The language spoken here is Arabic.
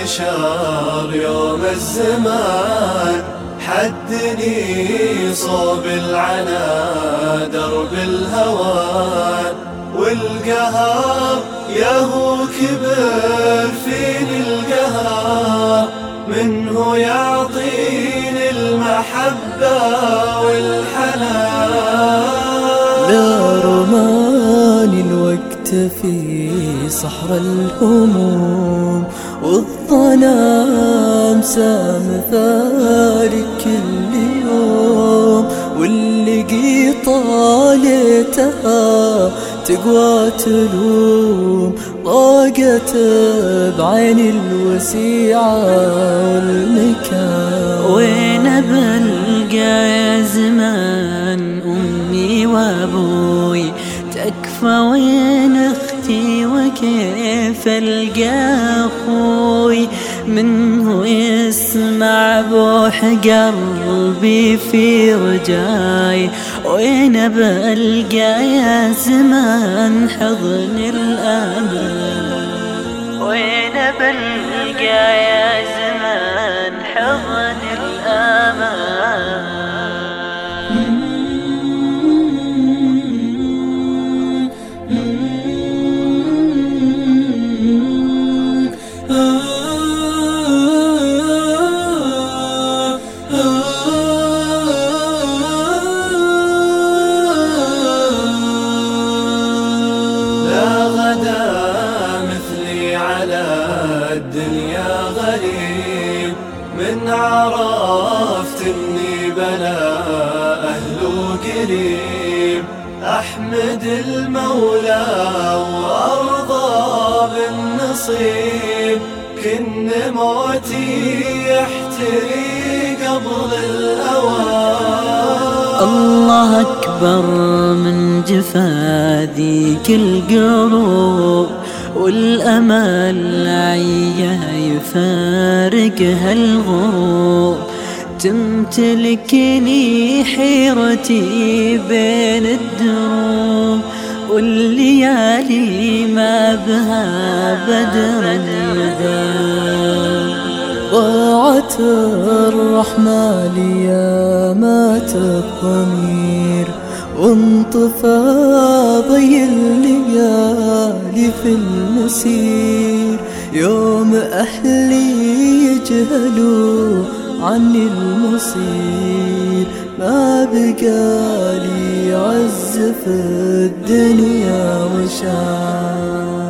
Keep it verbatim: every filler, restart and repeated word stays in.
البشر يوم الزمان حدني صوب العنا درب الهوان والقهر ياهو كبر فيني القهر منه يعطيني المحبة والحنان. لا رماني الوقت في صحر الهموم والظلام سام ثاري كل يوم واللي طالتها تقوى تلوم ضاقت بعين الوسيعة والمكان. وين بلقى يا زمان أمي وأبوي تكفى وين أختي وكيف ألقى أخوي منه يسمع بوح قلبي في رجاي. وين بلقى يا زمان حضن الأمان وين بلقى يا زمان حضن الأمان. الدنيا غريب من عرفت اني بلا اهله قريب احمد المولى وارضى بالنصيب كن موتي يحتري قبل الاوان. الله اكبر من جفا ذيك القلوب والأمل عيه يفارقها الغروب تمتلكني حيرتي بين الدروب والليالي ما بها بدر الندى. ضاعت الرحمة ليا مات الضمير وانطفى ضي الليالي في المسير يوم أهلي يجهلوا عني المصير ما بقالي عز في الدنيا وشان.